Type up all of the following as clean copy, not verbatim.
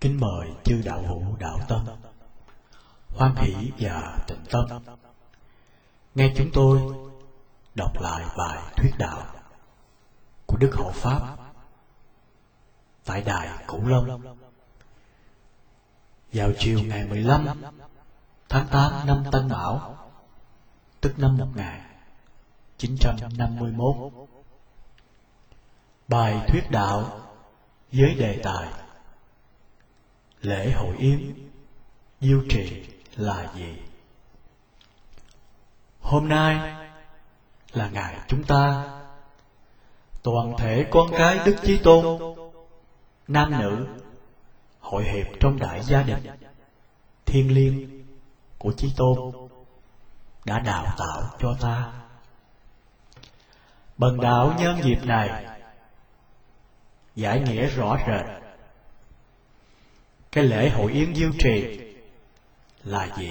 Kính mời chư đạo hữu đạo tâm hoan hỷ và tịnh tâm nghe chúng tôi đọc lại bài thuyết đạo của Đức Hộ Pháp tại Đài Cửu Long vào chiều ngày 15 tháng 8 năm Tân Mão, tức năm 1951. Bài thuyết đạo với đề tài lễ hội yến diêu trì là gì? Hôm nay là ngày chúng ta, toàn thể con cái Đức Chí Tôn, nam nữ, hội hiệp trong đại gia đình thiêng liêng của Chí Tôn đã đào tạo cho ta. Bần đạo nhân dịp này giải nghĩa rõ rệt cái lễ hội yến diêu trì là gì.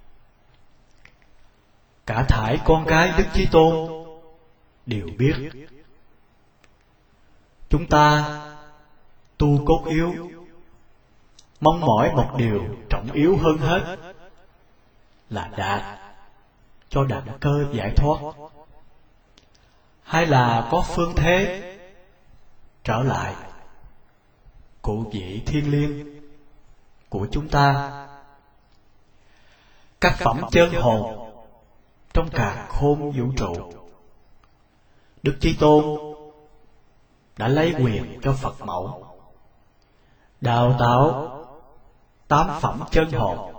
Cả thảy con cái Đức Chí Tôn đều biết. Chúng ta tu cốt yếu, mong mỏi một điều trọng yếu hơn hết là đạt cho đẳng cơ giải thoát, hay là có phương thế trở lại cụ vị thiên liêng của chúng ta. Các phẩm chân hồn trong càn khôn vũ trụ, Đức Chí Tôn đã lấy quyền cho Phật mẫu đào tạo 8 phẩm chân hồn,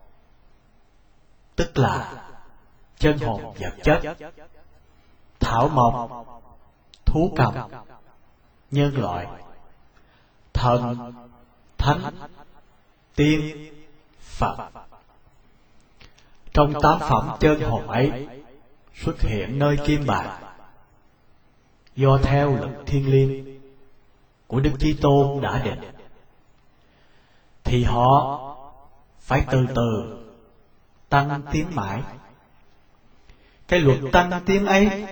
tức là chân hồn vật chất, thảo mộc, thú cầm, nhân loại, thần, thánh, tiên, Phật. Trong 8 phẩm chân hồn ấy xuất hiện nơi Kim Bàng, do theo lực thiên liêng của Đức Chí Tôn đã định, thì họ phải từ từ tăng tiến mãi. Cái luật tăng tiến ấy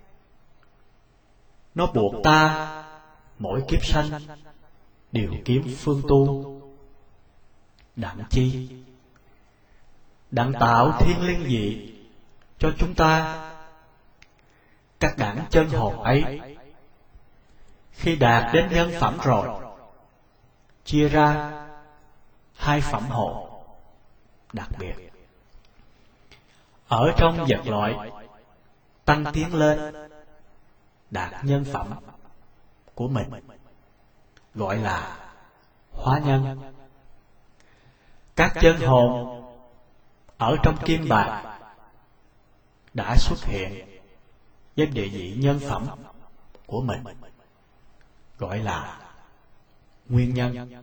nó buộc ta mỗi kiếp sanh đều kiếm phương tu, đặng chi? Đặng tạo thiên liêng dị cho chúng ta. Các đẳng chân hồn ấy khi đạt đến nhân phẩm rồi, chia ra 2 phẩm hồn đặc biệt. Ở trong vật loại tăng tiến lên đạt nhân phẩm của mình, gọi là hóa nhân. Các chân hồn ở trong Kim Bàng đã xuất hiện với địa vị nhân phẩm của mình, gọi là nguyên nhân.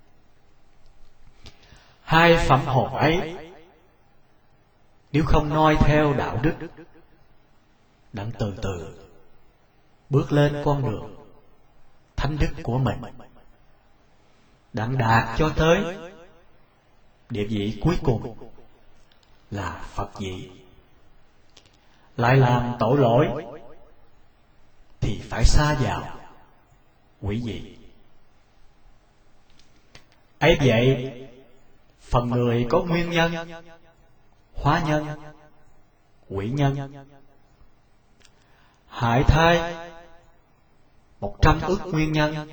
2 phẩm hồn ấy nếu không noi theo đạo đức, đặng từ từ bước lên con đường thánh đức của mình, đặng đạt cho tới địa vị cuối cùng là Phật vị, lại làm tội lỗi thì phải sa vào quỷ vị. Ấy vậy, phần người có nguyên nhân, hóa nhân, quỷ nhân, hại thai 100 ức nguyên nhân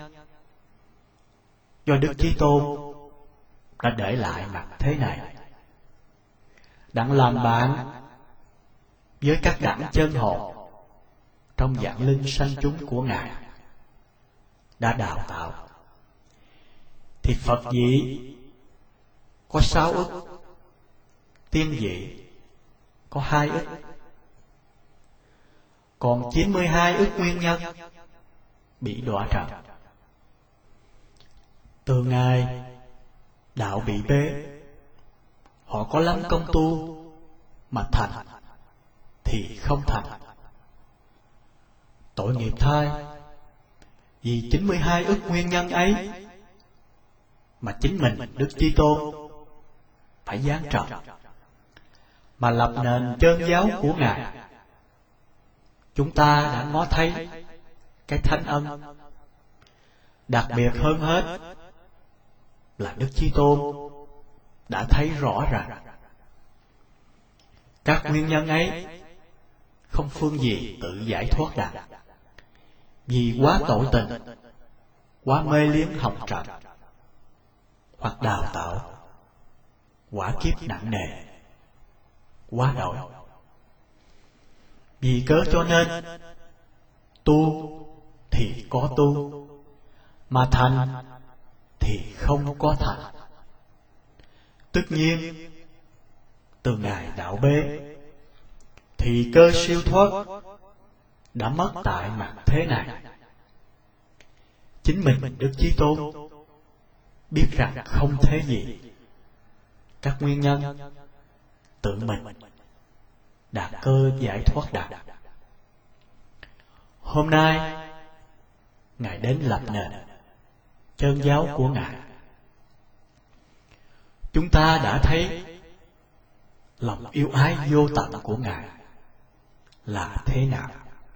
do Đức Chí Tôn đã để lại mặt thế này, đặng làm bạn với các đẳng chân hồn trong vạn linh sanh chúng của Ngài đã đào tạo. Thì Phật vị có 6 ức, tiên vị có 2 ức, còn 92 ức nguyên nhân bị đọa trần. Từ ngày đạo bị bế, họ có lắm công tu mà thành thì không thành. Tội nghiệp thay, vì 92 ức nguyên nhân ấy mà chính mình Đức Chí Tôn phải giáng trần, mà lập nền chân giáo của Ngài. Chúng ta đã ngó thấy cái thánh ân. Đặc biệt hơn hết, là Đức Chí Tôn đã thấy rõ ràng các nguyên nhân ấy không phương gì tự giải thoát đạt, vì quá tội tình, quá mê liếng học trần, hoặc đào tạo quả kiếp nặng nề, quá đổi. Vì cớ cho nên tu thì có tu, mà thành thì không có thành. Tất nhiên từ ngày đạo bế thì cơ siêu thoát đã mất tại mặt thế này. Chính mình Đức Chí Tôn biết rằng không thế gì, các nguyên nhân tự mình đạt cơ giải thoát đạt. Hôm nay Ngài đến lập nền chân giáo của Ngài. Chúng ta đã thấy lòng yêu ái vô tận của Ngài là thế nào.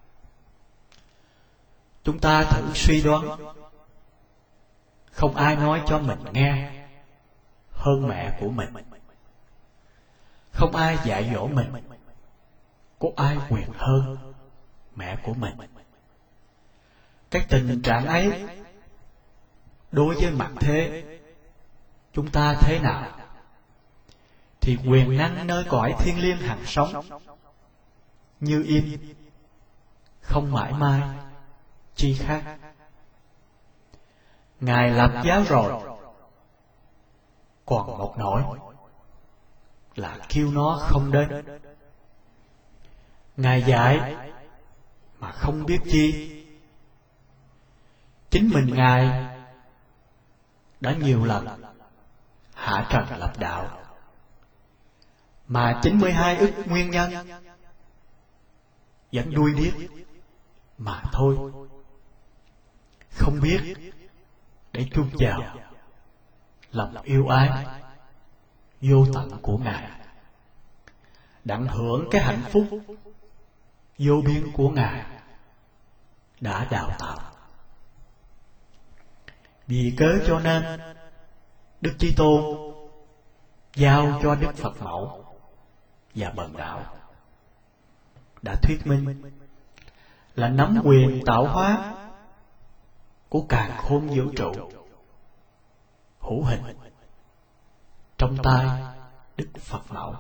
Chúng ta thử suy đoán, không ai nói cho mình nghe hơn mẹ của mình, không ai dạy dỗ mình có ai quyền hơn mẹ của mình. Cái tình trạng ấy đối với mặt thế chúng ta thế nào, thì quyền năng nơi cõi thiên liêng hằng sống như yên, không mãi mai chi khác. Ngài lập giáo rồi, còn một nỗi là kêu nó không đến. Ngài dạy mà không biết chi. Chính mình Ngài đã nhiều lần hạ trần lập đạo, mà 92 ức nguyên nhân vẫn đuôi điếc mà thôi, không biết để chung vào lòng yêu ái vô tận của Ngài, đặng hưởng cái hạnh phúc vô biên của Ngài đã đào tạo. Vì cớ cho nên Đức Chí Tôn giao cho Đức Phật Mẫu và Bần Đạo đã thuyết minh là nắm quyền tạo hóa của càn khôn vũ trụ hữu hình trong tay Đức Phật Mẫu.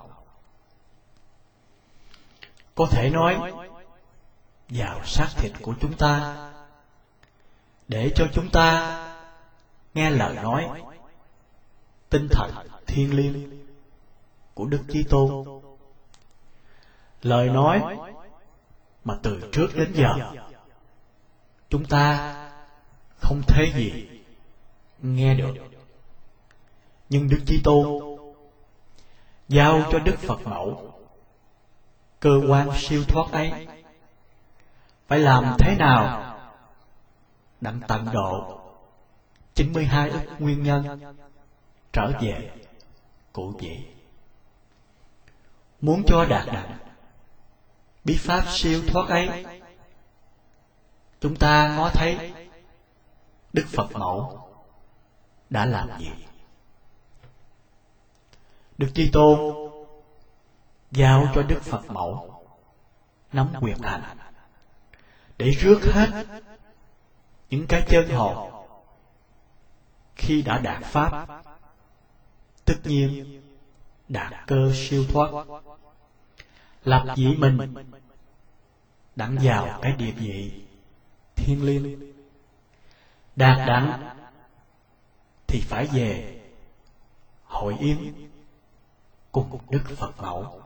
Có thể nói vào xác thịt của chúng ta, để cho chúng ta nghe lời nói tinh thần thiêng liêng của Đức Chí Tôn. Lời nói mà từ trước đến giờ chúng ta không thế gì nghe được, nhưng Đức Chí Tôn giao cho Đức Phật Mẫu cơ quan siêu thoát ấy phải làm thế nào đặng tận độ 92 ức nguyên nhân trở về cụ vị. Muốn cho đạt đặng bí pháp siêu thoát ấy, chúng ta ngó thấy Đức Phật Mẫu đã làm gì. Đức Chí Tôn giao cho Đức Phật Mẫu nắm quyền hành để rước hết những cái chân hồn khi đã đạt pháp, tất nhiên đạt cơ siêu thoát, lập vị mình đặng vào cái địa vị thiên liêng. Đạt đặng thì phải về hội yến cùng Đức Phật Mẫu.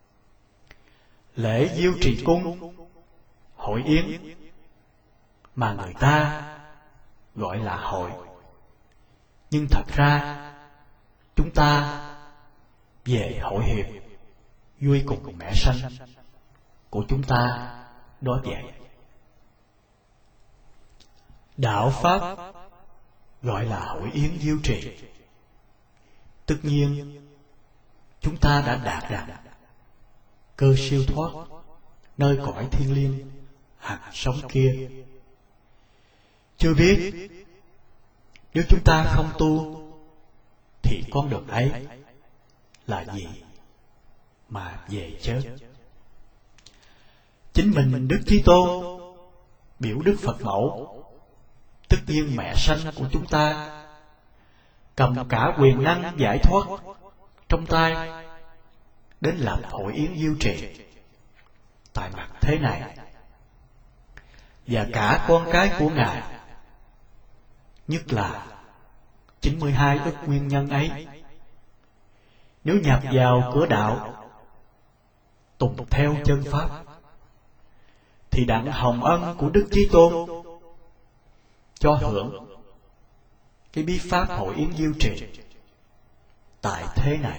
Lễ diêu trì cung hội yến mà người ta gọi là hội, nhưng thật ra chúng ta về hội hiệp vui cùng mẹ sanh của chúng ta đó vậy. Đạo pháp gọi là hội yến diêu trì. Tất nhiên chúng ta đã đạt được cơ siêu thoát nơi cõi thiên liêng hằng sống kia. Chưa biết nếu chúng ta không tu thì con đường ấy là gì mà về chớ. Chính mình Đức Chí Tôn biểu Đức Phật Mẫu, tất nhiên mẹ sanh của chúng ta, cầm cả quyền năng giải thoát trong tay, đến làm hội yến diêu trì tại mặt thế này. Và cả con cái của Ngài, nhất là 92 ức nguyên nhân ấy, nếu nhập vào cửa đạo, tùng theo chân Pháp, thì đặng hồng ân của Đức Chí Tôn cho hưởng cái bí pháp hội yến diêu trì tại thế này.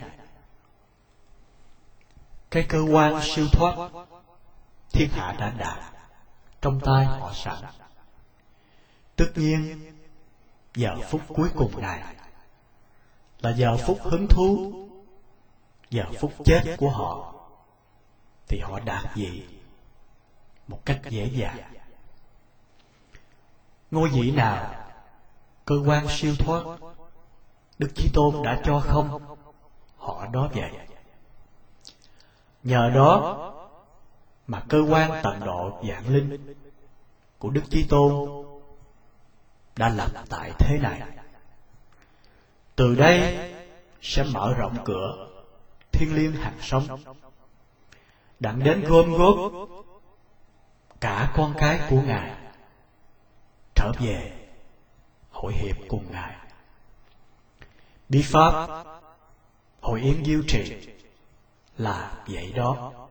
Cái cơ quan siêu thoát thiên hạ đã đạt trong tay họ sẵn. Tất nhiên giờ phút cuối cùng này là giờ phút hứng thú, giờ phút chết của họ, thì họ đạt vị một cách dễ dàng. Ngôi vị nào cơ quan siêu thoát Đức Chí Tôn đã cho không, họ đó vậy. Nhờ đó mà cơ quan tận độ vạn linh của Đức Chí Tôn đã lập tại thế này. Từ đây sẽ mở rộng cửa thiên liêng hàng sông, đặng đến gom góp cả con cái của Ngài trở về hội hiệp cùng Ngài. Bí pháp hội yến diêu trì là vậy đó.